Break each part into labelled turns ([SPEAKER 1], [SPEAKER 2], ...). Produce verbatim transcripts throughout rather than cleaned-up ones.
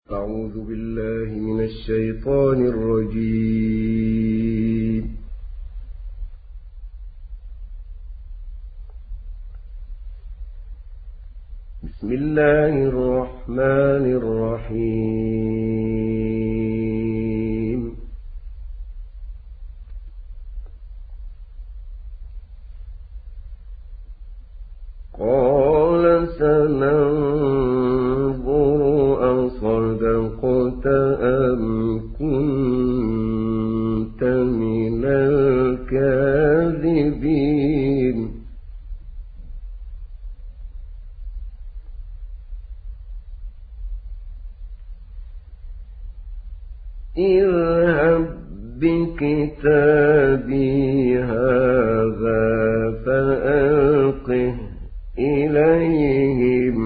[SPEAKER 1] أعوذ بالله من الشيطان الرجيم. بسم الله الرحمن الرحيم. قال سننظر أصدقت أم كنت من الكاذبين. اذهب بكتابي هذا فألقه إليهم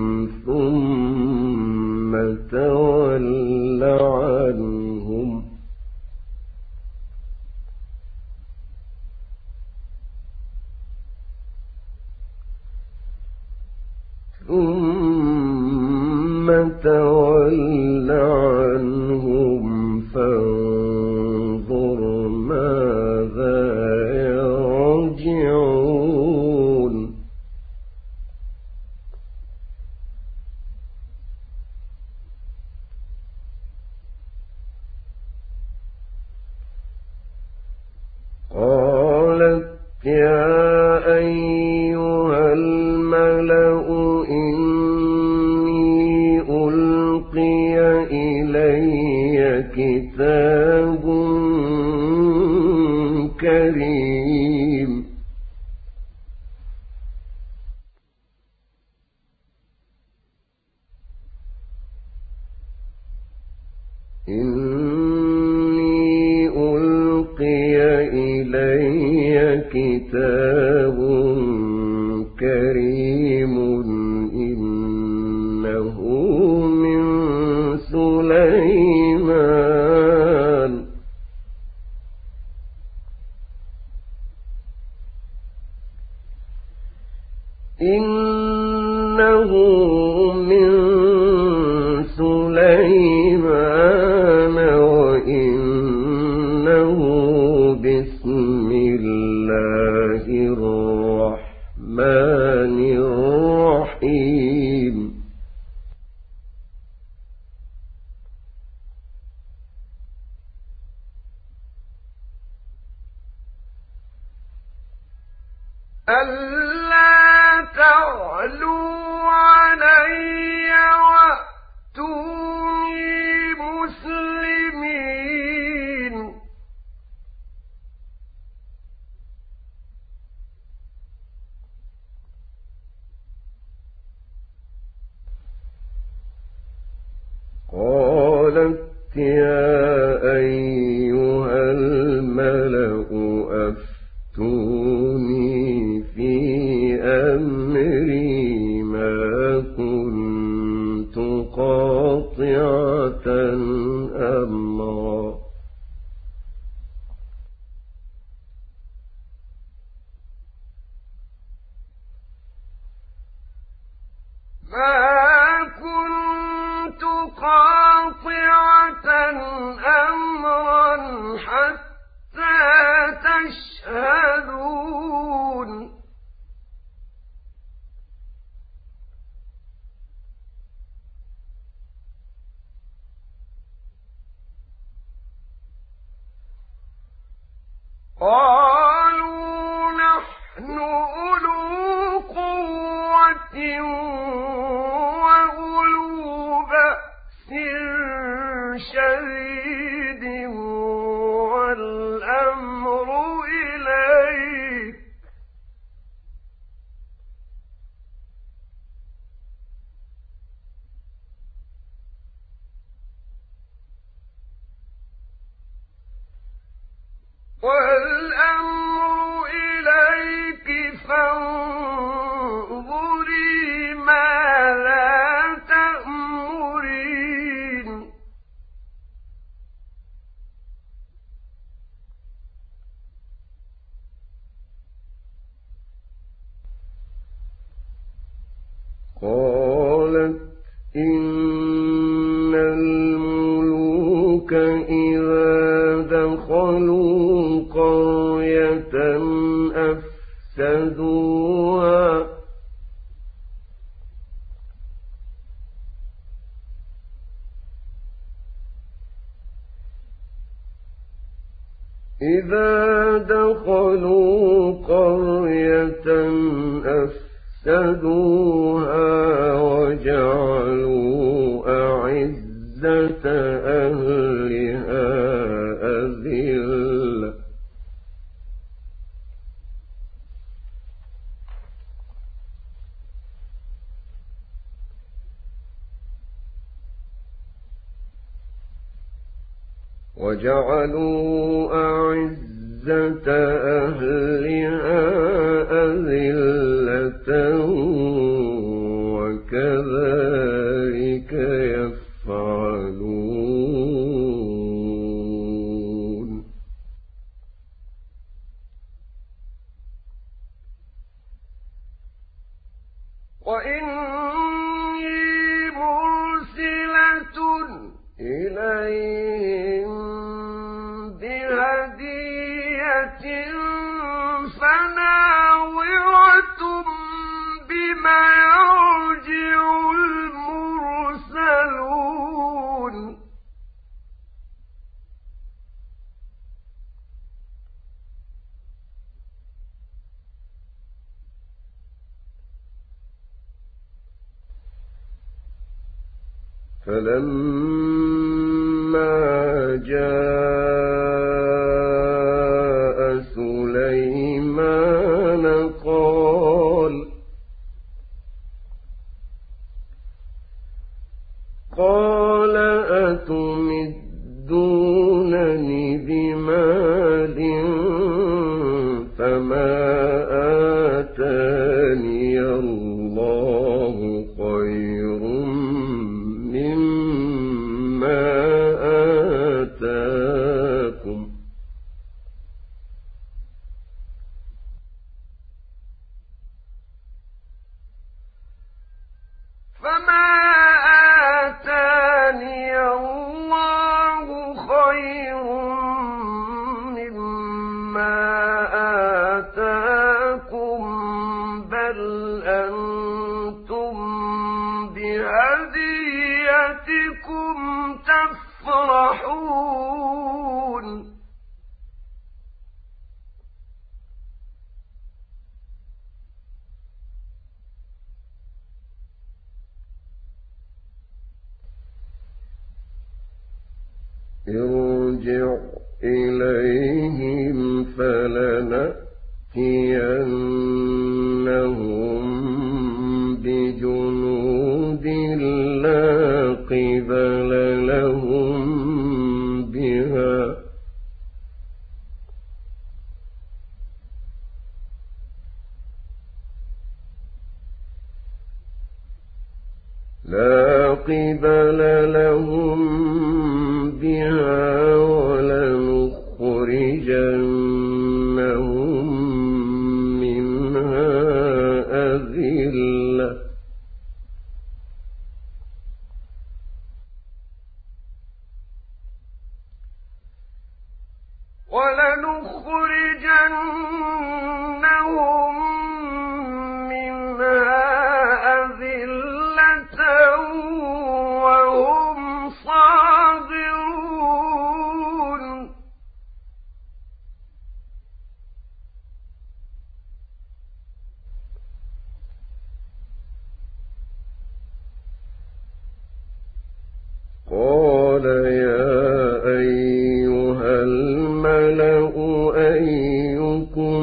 [SPEAKER 1] ثم تول عنهم ثم تول عنهم فانظر ماذا يرجعون. قالت يا أيها الملأ إني ألقي إلي كتاب كريم إني ألقي إلي كتاب كريم إنه من سليمان إنه من سليمان وإنه بسم الله الرحمن الرحيم. ألا تعلوا علي وأتوني مسلمين. قالت يا أيها الملأ أفتوني في أمري ما كنت قاطعة أمرا ما كنت قاطعة أمرا حتى تشهدون. قالوا نحن أولو قوة وأولو بأس شديد والأمر إليك والأمر إليك فانظري ماذا تأمرين.
[SPEAKER 2] إذا دخلوا قرية أفسدوها وجعلوا أعزة أهلها أذلة وجعلوا أعزة أهلها أذلة وكذلك يفعلون
[SPEAKER 1] وإني مرسلة إليهم بهدية فناظرة بما يرجع المرسلون
[SPEAKER 2] فلما جاء سليمان قال قال أتمدونني بمال فما آتاني الله خير مما آتاكم
[SPEAKER 1] فما آتاني الله خير مما آتاكم بل أنتم بهديتكم تفرحون
[SPEAKER 2] ارجع إليهم فلنأتينهم بجنود لا قبل لهم بها لا قبل لهم بها ولنخرجنهم منها أذلة
[SPEAKER 1] ولنخرجنهم منها أذلة وهم صاغرون
[SPEAKER 2] قال يا أيها الملأ أيكم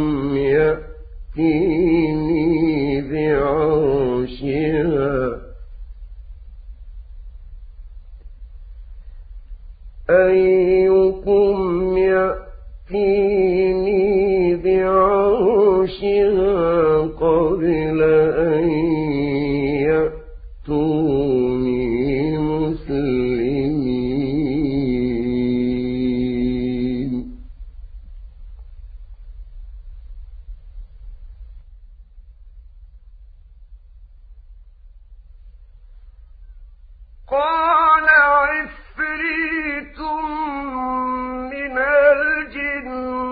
[SPEAKER 2] يأتيني بعرشها أيكم يأتيني بعرشها قبل أن يأتوني مسلمين
[SPEAKER 1] قال عفريت من الجن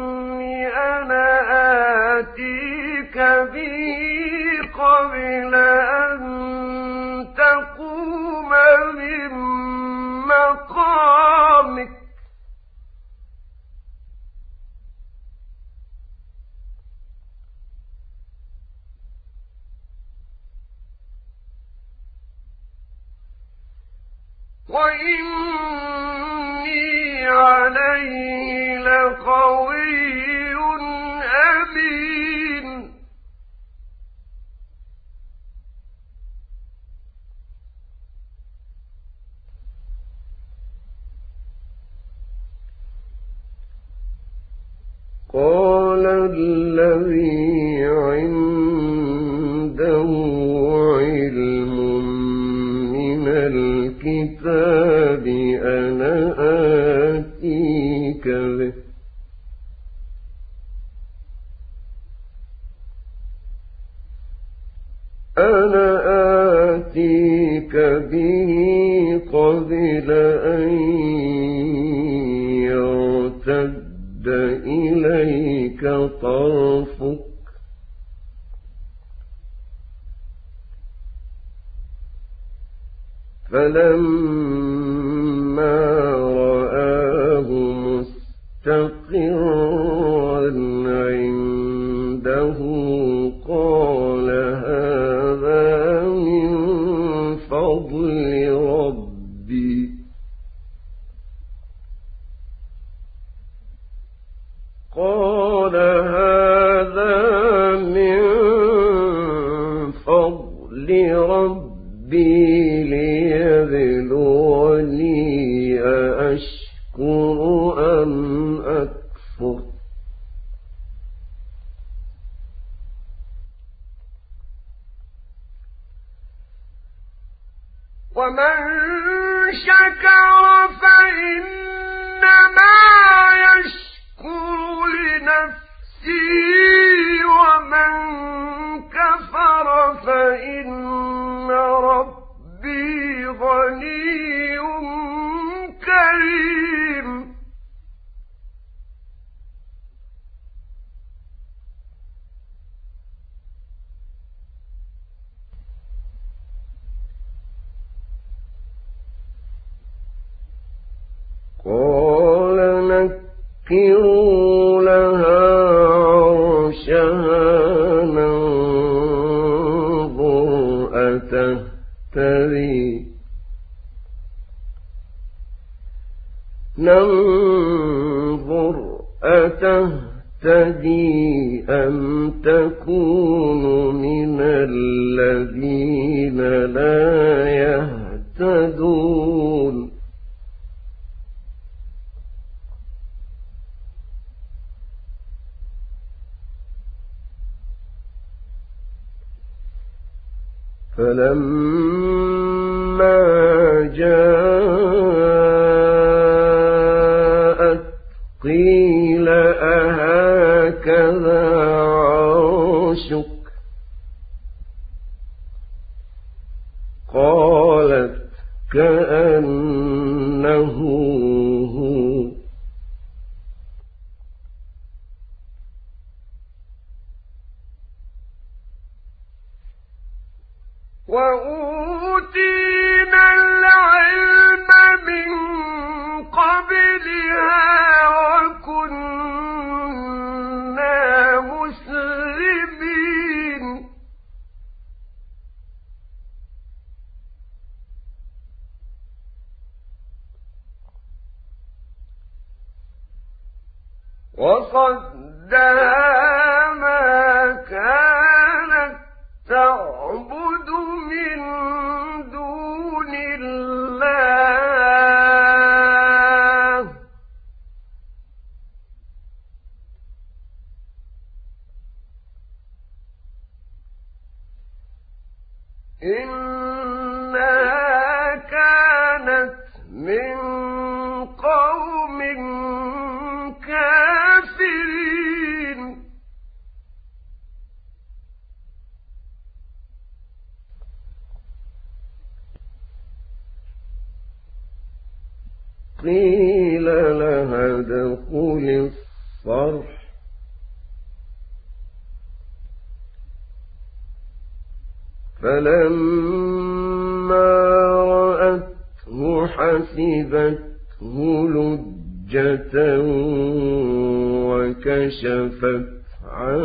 [SPEAKER 1] وإني عليه لقوي أمين.
[SPEAKER 2] قال الذي عنده علم من الكتاب أنا آتيك به أنا آتيك به قبل أن يرتد إليك طرفك فلما رآه مستقرا عنده قال هذا من فضل ربي قال هذا من فضل ربي ليبلوني أأشكر أم أكفر
[SPEAKER 1] ومن شكر فإنما يشكر لنفسه ومن كفر فإن ربي غني كريم.
[SPEAKER 2] قال نكروا لها عرشها ننظر أتهتدي ننظر أتهتدي أم تكون من الذين لا يهتدون فلما جاءت قيل أهكذا عرشك قالت كأنه هو
[SPEAKER 1] وأوتينا العلم من قبلها وكنا مسلمين. وصدها ما كانت تعبد من دون الله إنها كانت من قوم كافرين.
[SPEAKER 2] قيل لها ادخل الصرح فلما رأته حسبته لجة وكشفت عن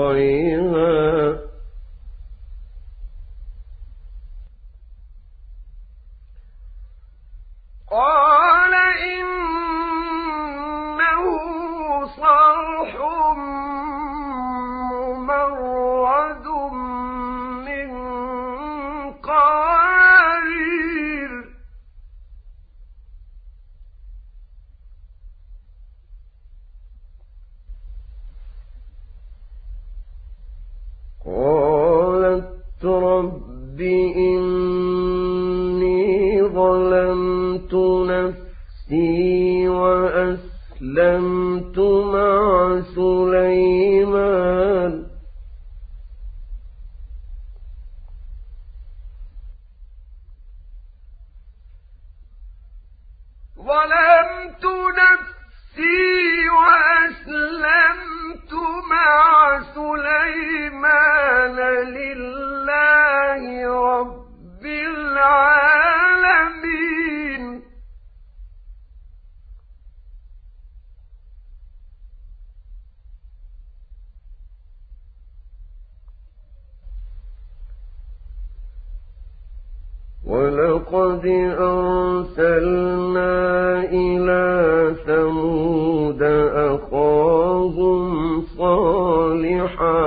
[SPEAKER 2] ساقيها
[SPEAKER 1] قال إنه صرح ممرد من قوارير قالت رب إني ظلمت نفسي وأسلمت مع سليمان ظلمت نفسي وأسلمت مع سليمان لله رب العالمين ولقد أرسلنا إلى ثمود أخاهم صالحا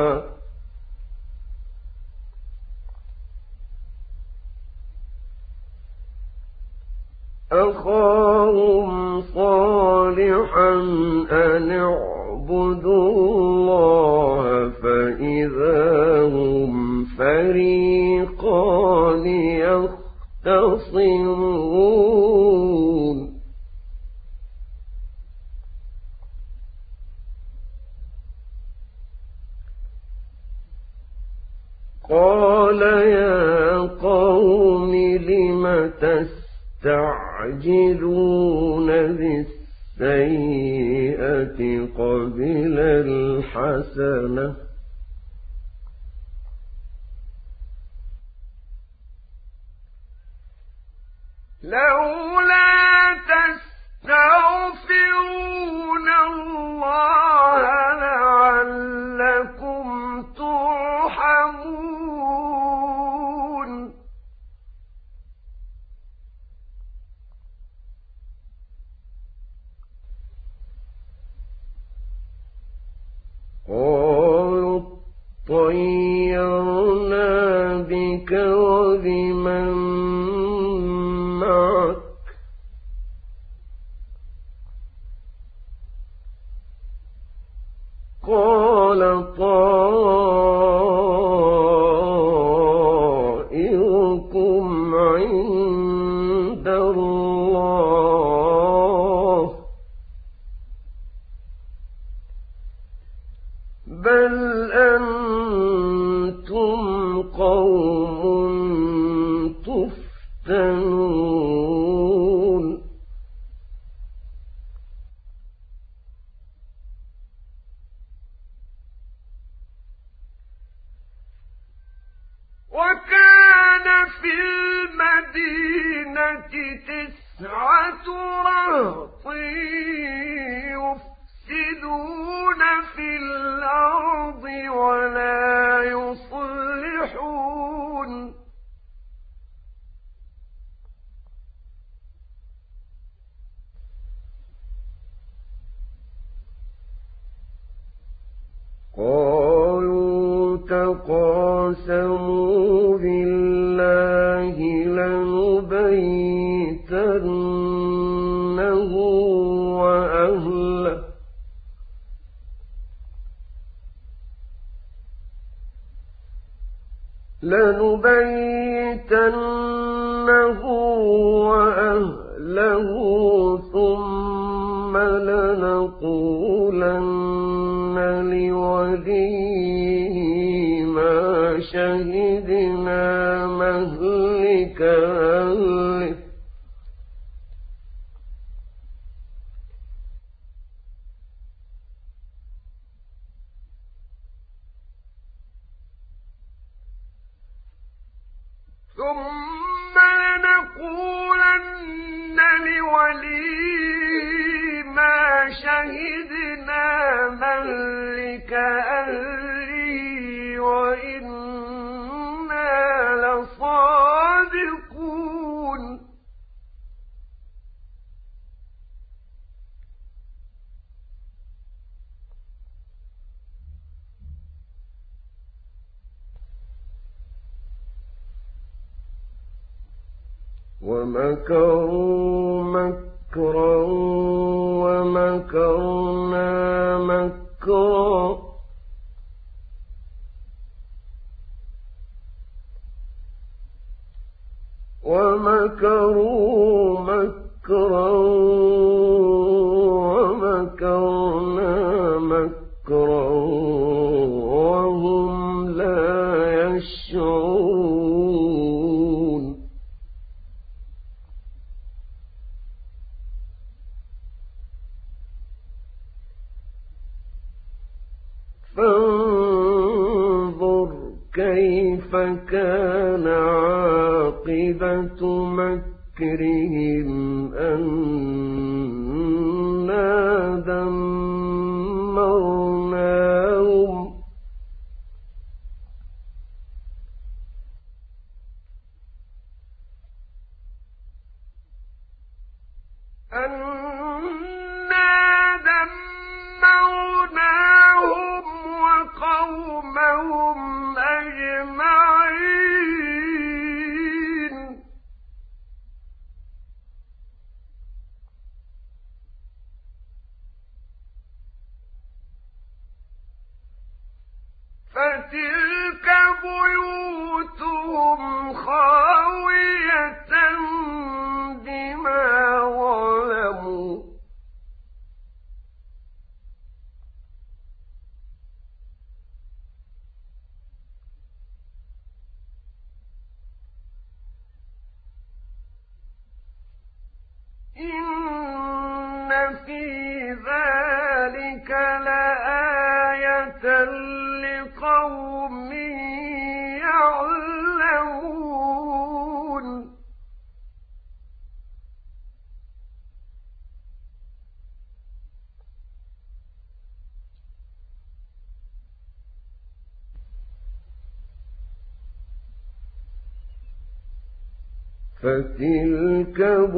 [SPEAKER 1] أخاهم صالحا أن اعبدوا الله فإذا هم فريقان يختصمون قال يا قوم لم تستعجلون بالسيئة قبل الحسنة لولا تستغفرون الله لعلكم ترحمون قالوا طيرنا بك وبمن معك قال طائركم عند الله بل أنتم قوم تفتنون وكان في المدينة تسعة رهط يفسدون في الأرض ولا يصلحون قالوا تقاسموا بالله لنبيتنه وأهله لنبيتنه وأهله ثم لنقولن لوليه ما شهدنا مهلك أهله ثم لنقولن لوليه ما شهدنا مهلك أهله وإنا لصادقون
[SPEAKER 2] ومكروا مكرا ومكرنا مكرا ومكروا مكرا ومكرنا مكرا وهم لا يشعرون فانظر كيف كان عاقبة مكرهم أنا دمرناهم أنا دمرناهم وقومهم أجمعين فتلك بيوتهم خاوية بما ظلموا إن في ذلك لآية لقوم يعلمون فتلك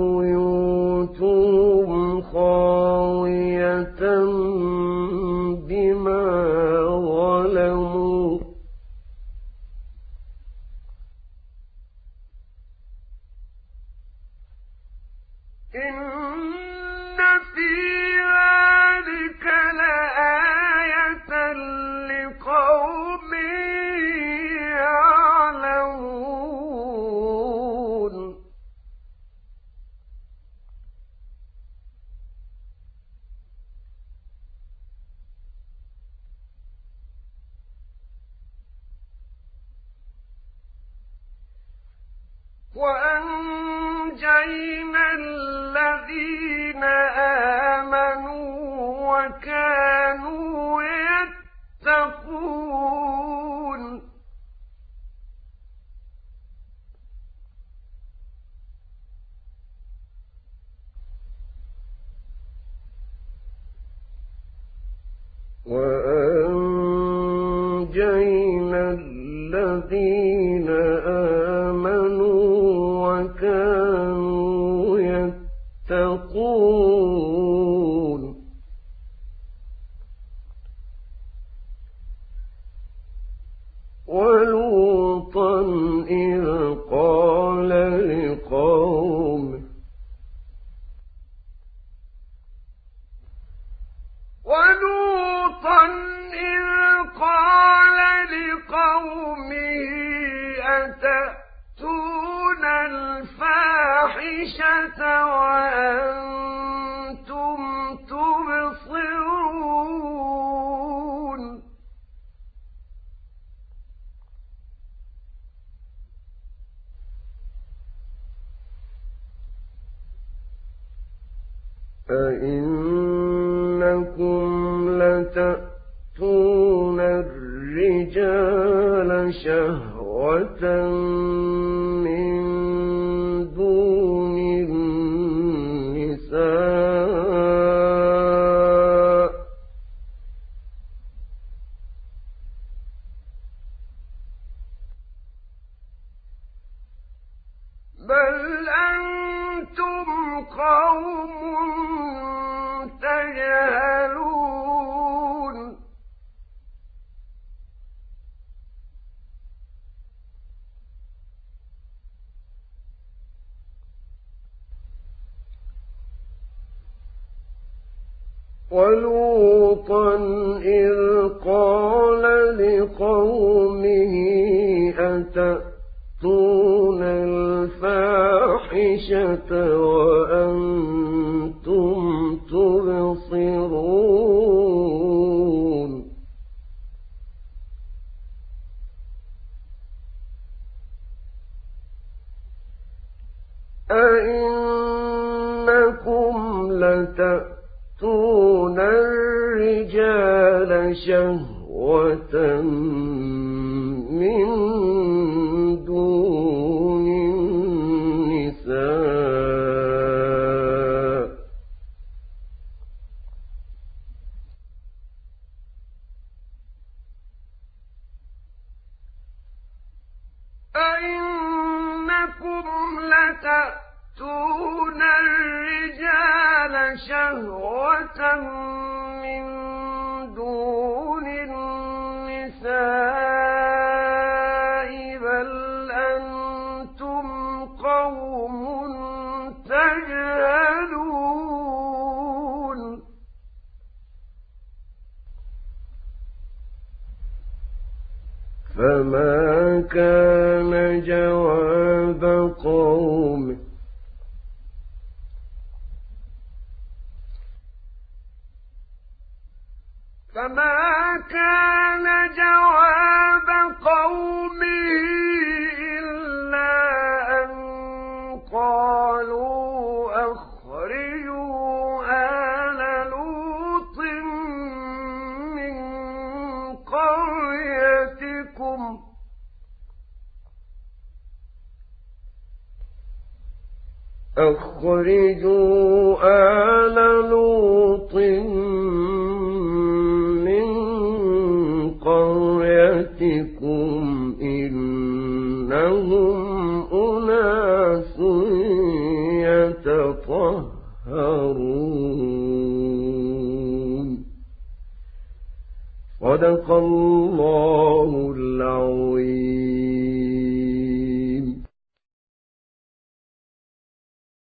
[SPEAKER 2] بيوتهم خاوية بما ظلموا إن في ذلك لآية لقوم يعلمون وأنجينا الذين آمنوا وكانوا يتقون وأنجينا الذين آمنوا وكانوا يتقون ولوطا إذ قال لقومه ولوطا إذ قال لقومه أتأتون الفاحشة وأنتم تبصرون أئنكم لتأتون الرجال شهوة من دون النساء بل أنتم قوم تجهلون ولوطا إذ قال لقومه أتأتون الفاحشة وأنتم تبصرون أئنكم لتأتون الرجال شهوة من دون النساء أئنكم لتأتون الرجال شهوة من دون النساء بل أنتم قوم تجهلون فما كان جواب قومه فما كان جواب قومه إلا أن قالوا أخرجوا آل لوط من قريتكم أخرجوا آل لوط من قريتكم إنهم أناس يتطهرون صدق الله العظيم.